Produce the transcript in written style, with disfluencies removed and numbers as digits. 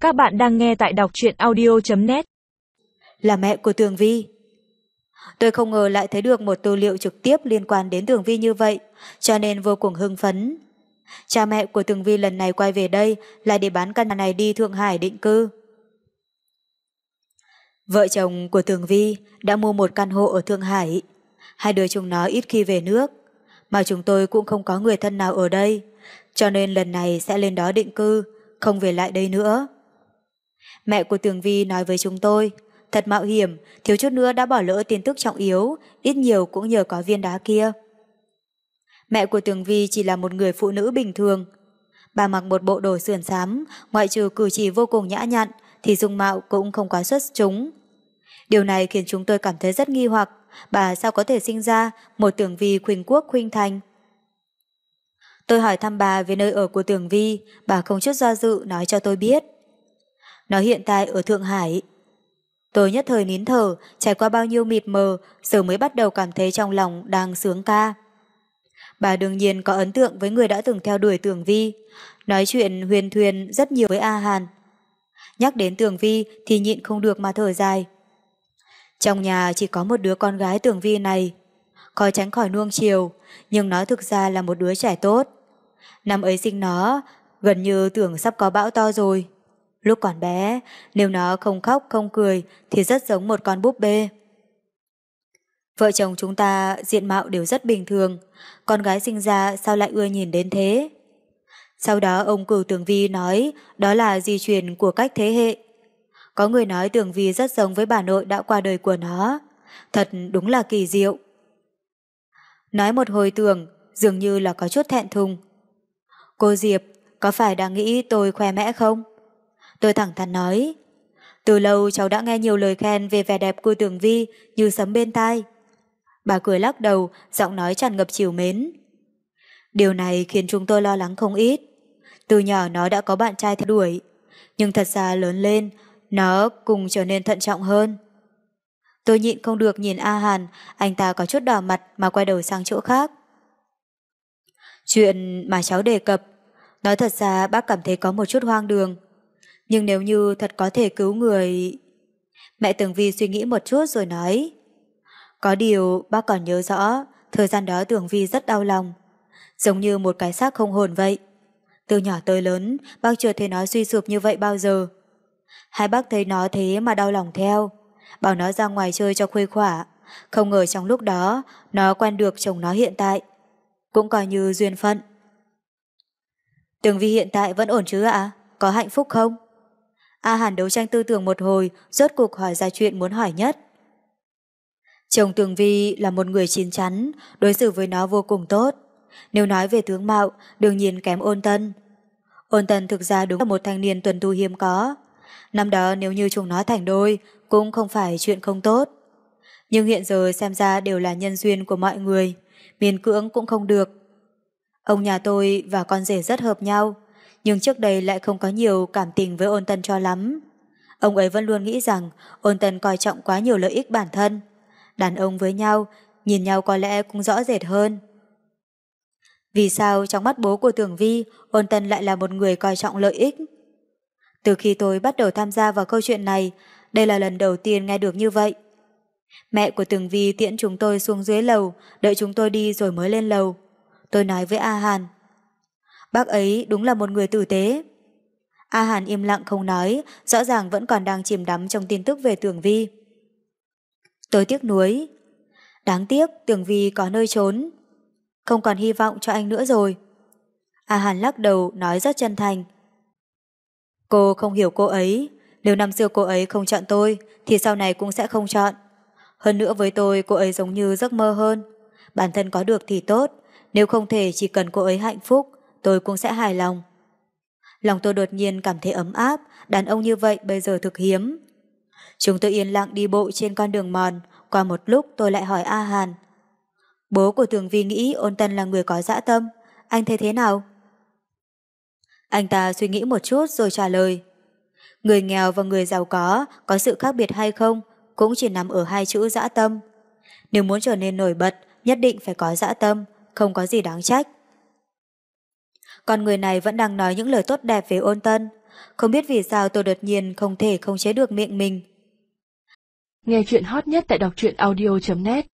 Các bạn đang nghe tại đọc truyện audio.net. Là mẹ của Tường Vi. Tôi không ngờ lại thấy được một tư liệu trực tiếp liên quan đến Tường Vi như vậy, cho nên vô cùng hưng phấn. Cha mẹ của Tường Vi lần này quay về đây là để bán căn nhà này đi Thượng Hải định cư. Vợ chồng của Tường Vi đã mua một căn hộ ở Thượng Hải. Hai đứa chúng nó ít khi về nước, mà chúng tôi cũng không có người thân nào ở đây, cho nên lần này sẽ lên đó định cư, không về lại đây nữa. Mẹ của Tường Vi nói với chúng tôi, thật mạo hiểm, thiếu chút nữa đã bỏ lỡ tin tức trọng yếu, ít nhiều cũng nhờ có viên đá kia. Mẹ của Tường Vi chỉ là một người phụ nữ bình thường. Bà mặc một bộ đồ sườn xám, ngoại trừ cử chỉ vô cùng nhã nhặn, thì dung mạo cũng không quá xuất chúng. Điều này khiến chúng tôi cảm thấy rất nghi hoặc, bà sao có thể sinh ra một Tường Vi khuynh quốc khuynh thành. Tôi hỏi thăm bà về nơi ở của Tường Vi, bà không chút do dự nói cho tôi biết. Nó hiện tại ở Thượng Hải. Tôi nhất thời nín thở, trải qua bao nhiêu mịt mờ, giờ mới bắt đầu cảm thấy trong lòng đang sướng ca. Bà đương nhiên có ấn tượng với người đã từng theo đuổi Tường Vi, nói chuyện huyền thuyên rất nhiều với A Hàn. Nhắc đến Tường Vi thì nhịn không được mà thở dài. Trong nhà chỉ có một đứa con gái Tường Vi này, khó tránh khỏi nuông chiều, nhưng nó thực ra là một đứa trẻ tốt. Năm ấy sinh nó, gần như tưởng sắp có bão to rồi. Lúc còn bé, nếu nó không khóc không cười thì rất giống một con búp bê. Vợ chồng chúng ta diện mạo đều rất bình thường, con gái sinh ra sao lại ưa nhìn đến thế? Sau đó ông cử Tường Vi nói đó là di truyền của cách thế hệ. Có người nói Tường Vi rất giống với bà nội đã qua đời của nó. Thật đúng là kỳ diệu. Nói một hồi tưởng, dường như là có chút thẹn thùng. Cô Diệp, có phải đang nghĩ tôi khoe mẽ không? Tôi thẳng thắn nói. Từ lâu cháu đã nghe nhiều lời khen về vẻ đẹp của Tường Vi như sấm bên tai. Bà cười lắc đầu, giọng nói tràn ngập trìu mến. Điều này khiến chúng tôi lo lắng không ít. Từ nhỏ nó đã có bạn trai theo đuổi, nhưng thật ra lớn lên, nó cùng trở nên thận trọng hơn. Tôi nhịn không được nhìn A Hàn, anh ta có chút đỏ mặt mà quay đầu sang chỗ khác. Chuyện mà cháu đề cập, nói thật ra bác cảm thấy có một chút hoang đường. Nhưng nếu như thật có thể cứu người... Mẹ Tường Vi suy nghĩ một chút rồi nói. Có điều bác còn nhớ rõ, thời gian đó Tường Vi rất đau lòng, giống như một cái xác không hồn vậy. Từ nhỏ tới lớn, bác chưa thấy nó suy sụp như vậy bao giờ. Hai bác thấy nó thế mà đau lòng theo, bảo nó ra ngoài chơi cho khuây khỏa. Không ngờ trong lúc đó, nó quen được chồng nó hiện tại. Cũng coi như duyên phận. Tường Vi hiện tại vẫn ổn chứ ạ? Có hạnh phúc không? A Hàn đấu tranh tư tưởng một hồi, rốt cuộc hỏi ra chuyện muốn hỏi nhất. Chồng Tường Vi là một người chín chắn, đối xử với nó vô cùng tốt. Nếu nói về tướng mạo, đương nhiên kém Ôn Tân. Ôn Tân thực ra đúng là một thanh niên tuấn tú hiếm có. Năm đó nếu như chúng nó thành đôi, cũng không phải chuyện không tốt. Nhưng hiện giờ xem ra đều là nhân duyên của mọi người, miễn cưỡng cũng không được. Ông nhà tôi và con rể rất hợp nhau, nhưng trước đây lại không có nhiều cảm tình với Ôn Tân cho lắm. Ông ấy vẫn luôn nghĩ rằng Ôn Tân coi trọng quá nhiều lợi ích bản thân. Đàn ông với nhau, nhìn nhau có lẽ cũng rõ rệt hơn. Vì sao trong mắt bố của Tường Vi, Ôn Tân lại là một người coi trọng lợi ích? Từ khi tôi bắt đầu tham gia vào câu chuyện này, đây là lần đầu tiên nghe được như vậy. Mẹ của Tường Vi tiễn chúng tôi xuống dưới lầu, đợi chúng tôi đi rồi mới lên lầu. Tôi nói với A Hàn. Bác ấy đúng là một người tử tế. A Hàn im lặng không nói, rõ ràng vẫn còn đang chìm đắm trong tin tức về Tường Vi. Tôi tiếc nuối. Đáng tiếc Tường Vi có nơi trốn. Không còn hy vọng cho anh nữa rồi. A Hàn lắc đầu nói rất chân thành. Cô không hiểu cô ấy. Nếu năm xưa cô ấy không chọn tôi thì sau này cũng sẽ không chọn. Hơn nữa với tôi cô ấy giống như giấc mơ hơn. Bản thân có được thì tốt, nếu không thể chỉ cần cô ấy hạnh phúc, tôi cũng sẽ hài lòng. Lòng tôi đột nhiên cảm thấy ấm áp, đàn ông như vậy bây giờ thực hiếm. Chúng tôi yên lặng đi bộ trên con đường mòn, qua một lúc tôi lại hỏi A Hàn. Bố của Tường Vi nghĩ Ôn Tân là người có dã tâm, anh thấy thế nào? Anh ta suy nghĩ một chút rồi trả lời. Người nghèo và người giàu có sự khác biệt hay không, cũng chỉ nằm ở hai chữ dã tâm. Nếu muốn trở nên nổi bật, nhất định phải có dã tâm, không có gì đáng trách. Con người này vẫn đang nói những lời tốt đẹp về Ôn Tân, Không biết vì sao tôi đột nhiên không thể khống chế được miệng mình. Nghe chuyện hot nhất tại đọc truyện audio.net